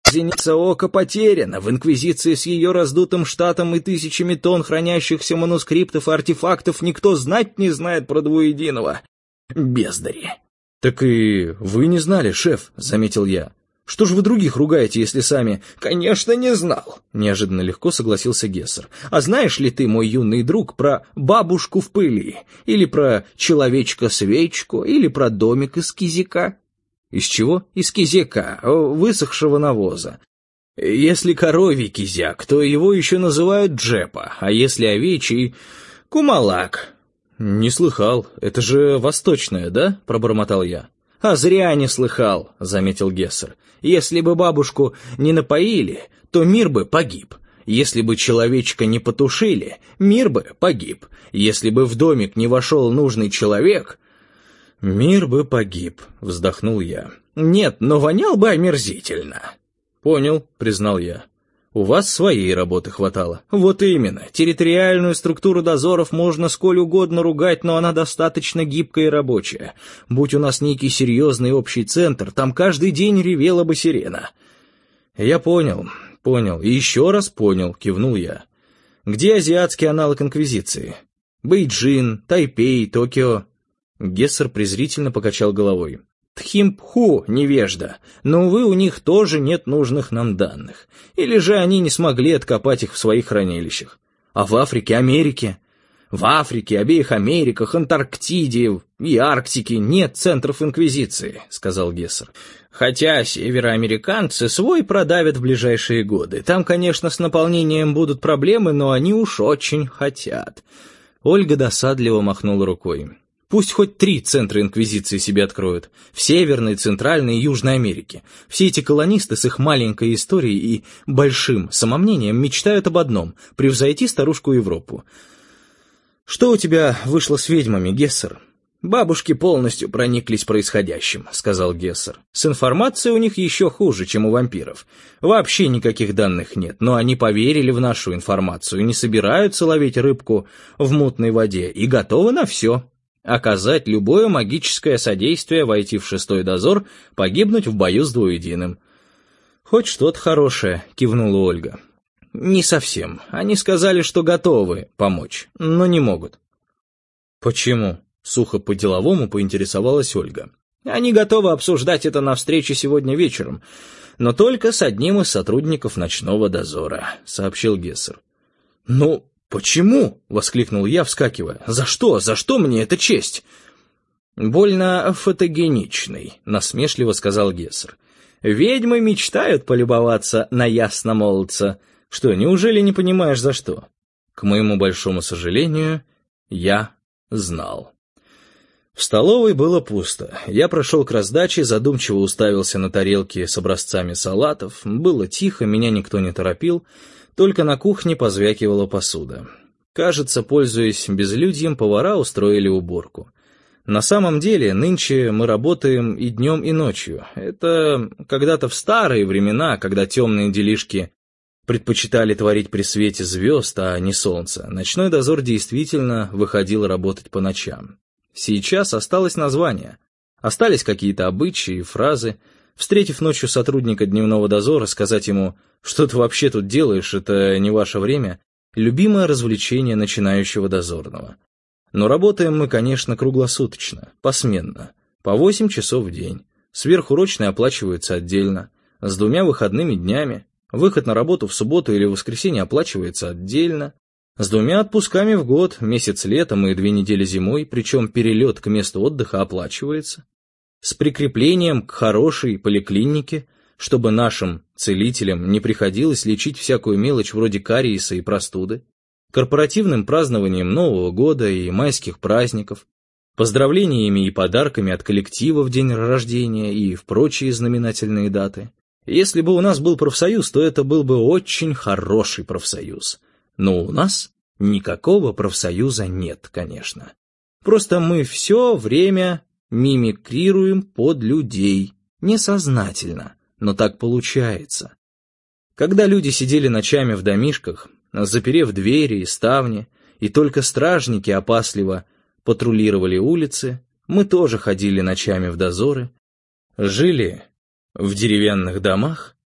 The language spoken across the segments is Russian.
Зеница ока потеряна. В Инквизиции с ее раздутым штатом и тысячами тонн хранящихся манускриптов и артефактов никто знать не знает про двуединого. Бездари. «Так и вы не знали, шеф», — заметил я. «Что ж вы других ругаете, если сами...» «Конечно, не знал», — неожиданно легко согласился Гессер. «А знаешь ли ты, мой юный друг, про бабушку в пыли? Или про человечка-свечку? Или про домик из кизяка?» «Из чего?» «Из кизяка, высохшего навоза. Если коровий кизяк, то его еще называют джепа, а если овечий — кумалак». «Не слыхал. Это же восточное, да?» — пробормотал я. «А зря не слыхал», — заметил Гессер. «Если бы бабушку не напоили, то мир бы погиб. Если бы человечка не потушили, мир бы погиб. Если бы в домик не вошел нужный человек...» «Мир бы погиб», — вздохнул я. «Нет, но вонял бы омерзительно». «Понял», — признал я. «У вас своей работы хватало». «Вот именно. Территориальную структуру дозоров можно сколь угодно ругать, но она достаточно гибкая и рабочая. Будь у нас некий серьезный общий центр, там каждый день ревела бы сирена». «Я понял, и еще раз понял», — кивнул я. «Где азиатский аналог Инквизиции? Бейджин, Тайпей, Токио?» Гессер презрительно покачал головой. «Тхимпху, невежда, но, увы, у них тоже нет нужных нам данных. Или же они не смогли откопать их в своих хранилищах. А в Африке, Америке? В Африке, обеих Америках, Антарктиде и Арктике нет центров Инквизиции», — сказал Гессер. «Хотя североамериканцы свой продавят в ближайшие годы. Там, конечно, с наполнением будут проблемы, но они уж очень хотят». Ольга досадливо махнула рукой. «Пусть хоть 3 центра Инквизиции себе откроют. В Северной, Центральной и Южной Америке. Все эти колонисты с их маленькой историей и большим самомнением мечтают об одном — превзойти старушку Европу. Что у тебя вышло с ведьмами, Гессер?» «Бабушки полностью прониклись происходящим», — сказал Гессер. «С информацией у них еще хуже, чем у вампиров. Вообще никаких данных нет, но они поверили в нашу информацию, не собираются ловить рыбку в мутной воде и готовы на все. Оказать любое магическое содействие, войти в 6-й дозор, погибнуть в бою с двуединым». «Хоть что-то хорошее», — кивнула Ольга. «Не совсем. Они сказали, что готовы помочь, но не могут». «Почему?» — сухо по-деловому поинтересовалась Ольга. «Они готовы обсуждать это на встрече сегодня вечером, но только с одним из сотрудников ночного дозора», — сообщил Гессер. «Ну, почему?» — воскликнул я, вскакивая. «За что? За что мне эта честь?» «Больно фотогеничный», — насмешливо сказал Гессер. «Ведьмы мечтают полюбоваться на ясномолодца. Что, неужели не понимаешь, за что?» К моему большому сожалению, я знал. В столовой было пусто. Я прошел к раздаче, задумчиво уставился на тарелки с образцами салатов. Было тихо, меня никто не торопил. Только на кухне позвякивала посуда. Кажется, пользуясь безлюдьем, повара устроили уборку. На самом деле, нынче мы работаем и днем, и ночью. Это когда-то в старые времена, когда темные делишки предпочитали творить при свете звезд, а не солнца, ночной дозор действительно выходил работать по ночам. Сейчас осталось название. Остались какие-то обычаи и фразы. Встретив ночью сотрудника дневного дозора, сказать ему: «Что ты вообще тут делаешь, это не ваше время», любимое развлечение начинающего дозорного. Но работаем мы, конечно, круглосуточно, посменно, по 8 часов в день. Сверхурочные оплачиваются отдельно, с 2 выходными днями. Выход на работу в субботу или воскресенье оплачивается отдельно. С 2 отпусками в год, месяц летом и 2 недели зимой, причем перелет к месту отдыха оплачивается. С прикреплением к хорошей поликлинике, чтобы нашим целителям не приходилось лечить всякую мелочь вроде кариеса и простуды, корпоративным празднованием Нового года и майских праздников, поздравлениями и подарками от коллектива в день рождения и в прочие знаменательные даты. Если бы у нас был профсоюз, то это был бы очень хороший профсоюз. Но у нас никакого профсоюза нет, конечно. Просто мы все время мимикрируем под людей, несознательно, но так получается. Когда люди сидели ночами в домишках, заперев двери и ставни, и только стражники опасливо патрулировали улицы, мы тоже ходили ночами в дозоры, жили в деревянных домах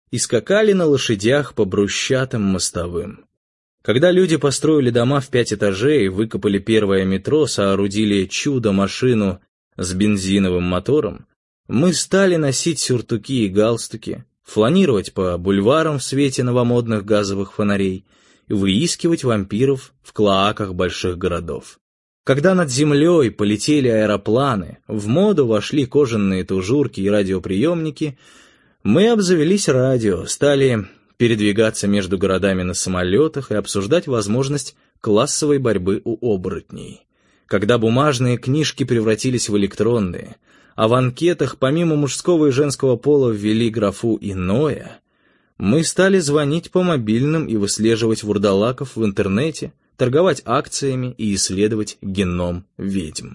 и скакали на лошадях по брусчатым мостовым. Когда люди построили дома в 5 этажей, выкопали первое метро, соорудили чудо-машину с бензиновым мотором, мы стали носить сюртуки и галстуки, фланировать по бульварам в свете новомодных газовых фонарей и выискивать вампиров в клоаках больших городов. Когда над землей полетели аэропланы, в моду вошли кожаные тужурки и радиоприемники, мы обзавелись радио, стали передвигаться между городами на самолетах и обсуждать возможность классовой борьбы у оборотней. Когда бумажные книжки превратились в электронные, а в анкетах помимо мужского и женского пола ввели графу «иное», мы стали звонить по мобильным и выслеживать вурдалаков в интернете, торговать акциями и исследовать геном ведьм.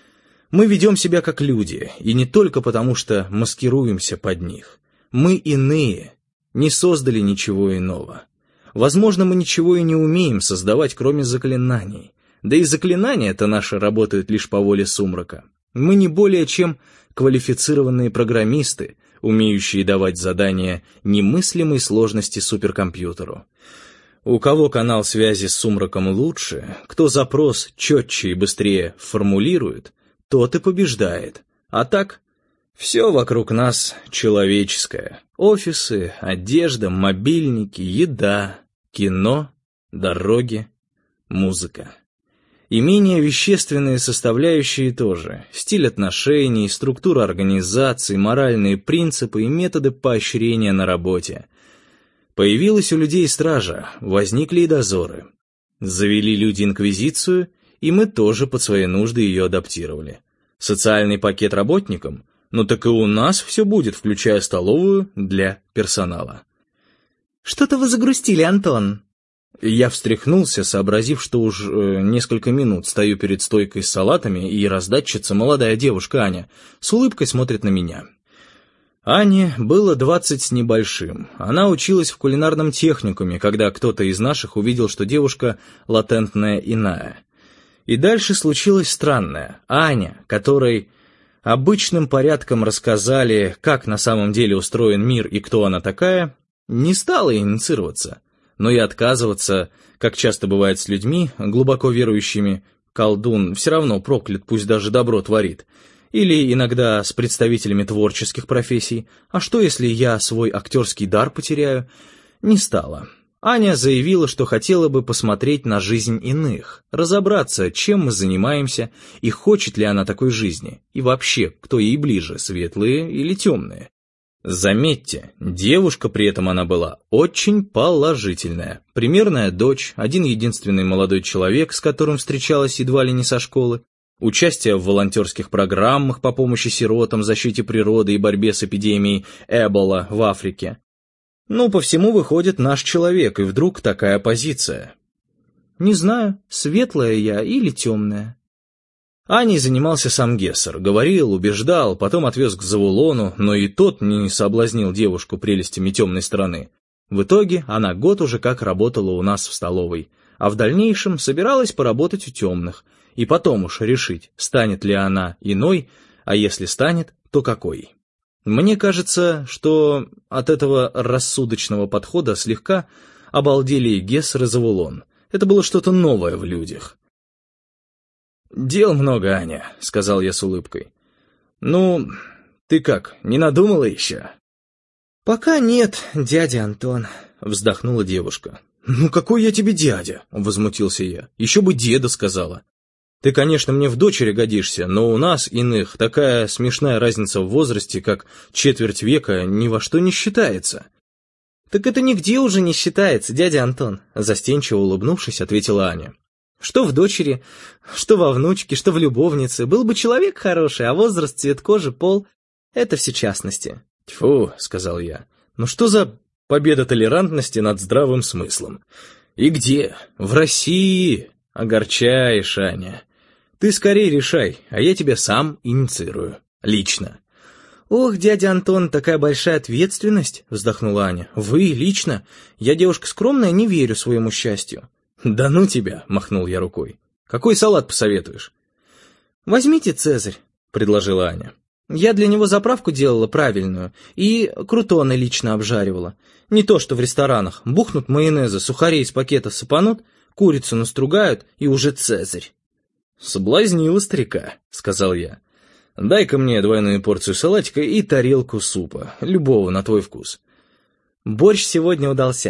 Мы ведем себя как люди, и не только потому, что маскируемся под них. Мы иные, не создали ничего иного. Возможно, мы ничего и не умеем создавать, кроме заклинаний. Да и заклинания-то наши работают лишь по воле сумрака. Мы не более чем квалифицированные программисты, умеющие давать задания немыслимой сложности суперкомпьютеру. У кого канал связи с сумраком лучше, кто запрос четче и быстрее формулирует, тот и побеждает. А так, все вокруг нас человеческое. Офисы, одежда, мобильники, еда, кино, дороги, музыка. И менее вещественные составляющие тоже. Стиль отношений, структура организации, моральные принципы и методы поощрения на работе. Появилась у людей стража, возникли и дозоры. Завели люди инквизицию, и мы тоже под свои нужды ее адаптировали. Социальный пакет работникам? Ну так и у нас все будет, включая столовую для персонала. «Что-то вы загрустили, Антон». Я встряхнулся, сообразив, что уж несколько минут стою перед стойкой с салатами, и раздатчица, молодая девушка Аня, с улыбкой смотрит на меня. Ане было 20 с небольшим. Она училась в кулинарном техникуме, когда кто-то из наших увидел, что девушка латентная иная. И дальше случилось странное. Аня, которой обычным порядком рассказали, как на самом деле устроен мир и кто она такая, не стала инициироваться. Но и отказываться, как часто бывает с людьми, глубоко верующими, колдун все равно проклят, пусть даже добро творит. Или иногда с представителями творческих профессий. А что, если я свой актерский дар потеряю? Не стала. Аня заявила, что хотела бы посмотреть на жизнь иных, разобраться, чем мы занимаемся и хочет ли она такой жизни, и вообще, кто ей ближе, светлые или темные. Заметьте, девушка при этом она была очень положительная. Примерная дочь, один единственный молодой человек, с которым встречалась едва ли не со школы, участие в волонтерских программах по помощи сиротам, защите природы и борьбе с эпидемией Эбола в Африке. Ну, по всему выходит наш человек, и вдруг такая позиция. Не знаю, светлая я или темная. Аней занимался сам Гессер, говорил, убеждал, потом отвез к Завулону, но и тот не соблазнил девушку прелестями темной стороны. В итоге она год уже как работала у нас в столовой, а в дальнейшем собиралась поработать у темных, и потом уж решить, станет ли она иной, а если станет, то какой. Мне кажется, что от этого рассудочного подхода слегка обалдели и Гессер, и Завулон. Это было что-то новое в людях. «Дел много, Аня», — сказал я с улыбкой. «Ну, ты как, не надумала еще?» «Пока нет, дядя Антон», — вздохнула девушка. «Ну какой я тебе дядя?» — возмутился я. «Еще бы деда сказала. Ты, конечно, мне в дочери годишься, но у нас, иных, такая смешная разница в возрасте, как четверть века, ни во что не считается». «Так это нигде уже не считается, дядя Антон», — застенчиво улыбнувшись, ответила Аня. «Что в дочери, что во внучке, что в любовнице. Был бы человек хороший, а возраст, цвет кожи, пол — это все частности». «Тьфу», — сказал я, — «ну что за победа толерантности над здравым смыслом? И где? В России? Огорчаешь, Аня. Ты скорее решай, а я тебя сам инициирую. Лично». «Ох, дядя Антон, такая большая ответственность», — вздохнула Аня. «Вы лично? Я девушка скромная, не верю своему счастью». «Да ну тебя!» — махнул я рукой. «Какой салат посоветуешь?» «Возьмите «Цезарь», — предложила Аня. Я для него заправку делала правильную и крутоны лично обжаривала. Не то, что в ресторанах. Бухнут майонеза, сухарей из пакета сыпанут, курицу настругают и уже цезарь. «Соблазнила старика», — сказал я. «Дай-ка мне двойную порцию салатика и тарелку супа, любого на твой вкус». Борщ сегодня удался.